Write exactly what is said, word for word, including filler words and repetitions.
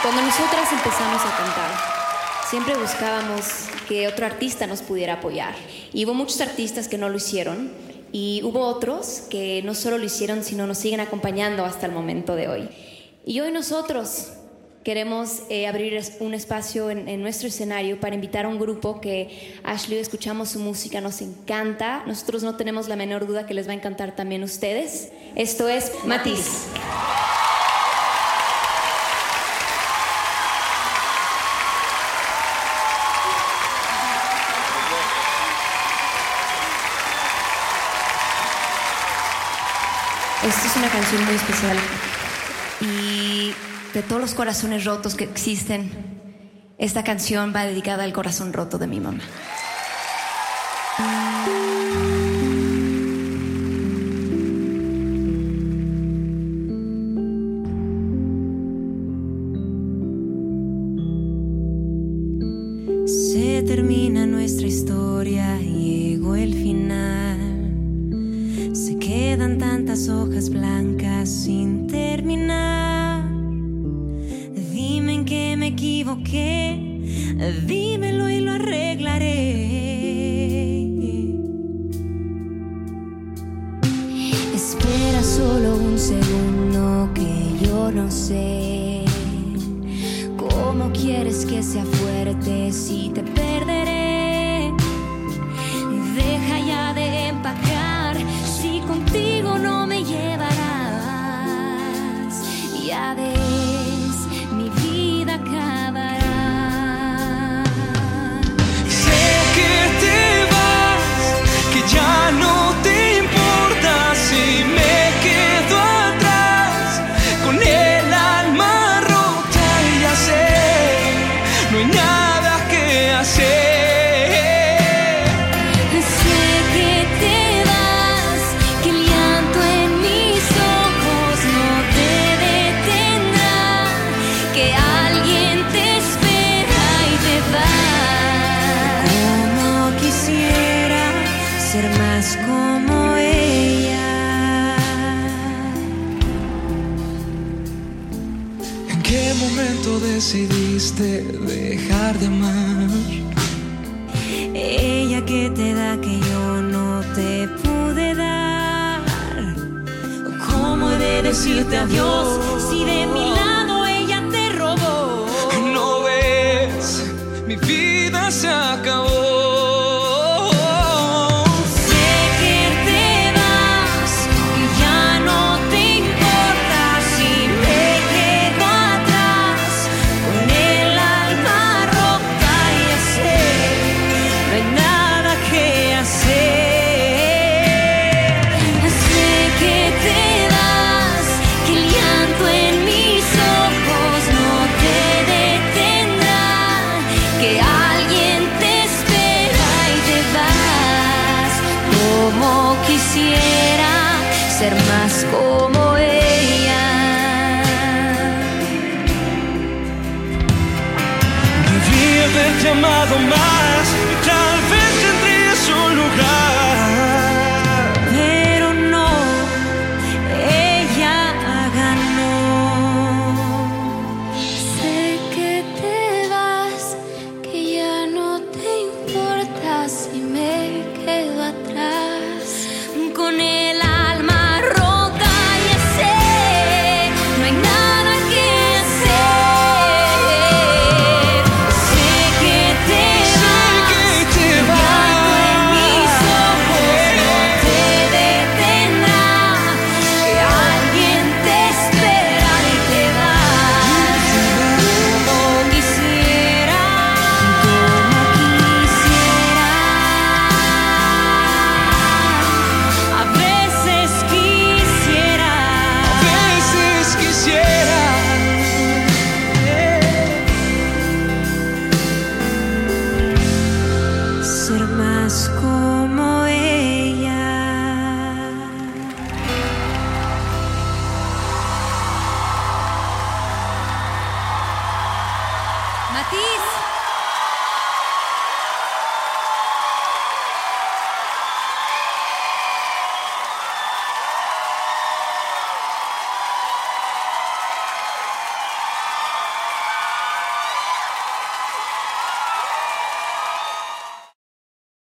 Cuando nosotras empezamos a cantar, siempre buscábamos que otro artista nos pudiera apoyar. Y hubo muchos artistas que no lo hicieron, y hubo otros que no solo lo hicieron, sino nos siguen acompañando hasta el momento de hoy. Y hoy nosotros queremos eh, abrir un espacio en, en nuestro escenario para invitar a un grupo que Ashley, escuchamos su música, nos encanta. Nosotros no tenemos la menor duda que les va a encantar también a ustedes. Esto es Matiz. Esta es una canción muy especial y de todos los corazones rotos que existen, esta canción va dedicada al corazón roto de mi mamá. Se termina nuestra historia, llegó el final. Se quedan tantas hojas blancas sin terminar. Dime en qué me equivoqué, dímelo y lo arreglaré. Espera solo un segundo que yo no sé cómo quieres que sea fuerte si te perderé. Deja ya de empacar, si contigo no me llevarás. Ya ves, mi vida acabará. Sé que te vas, que ya no te importa si me quedo atrás con el alma rota y ya sé, no hay nada que hacer. Ser más como ella. ¿En qué momento decidiste dejar de amar? Ella que te da que yo no te pude dar. ¿Cómo he de decirte adiós si de mi lado ella te robó? ¿No ves? Mi vida se acabó. Quisiera ser más como ella. Debí haberte amado más y tal vez tendrías un lugar. Pero no, ella ganó. Sé que te vas, que ya no te importa si me quedo atrás. Con el alma rota ya sé, no hay nada que hacer. Sé que te vas, que te llanto en mis ojos no te detendrá. Que alguien te espera y te vas. Como quisiera, como quisiera. A veces quisiera, A veces quisiera ser más como ella. Matiz.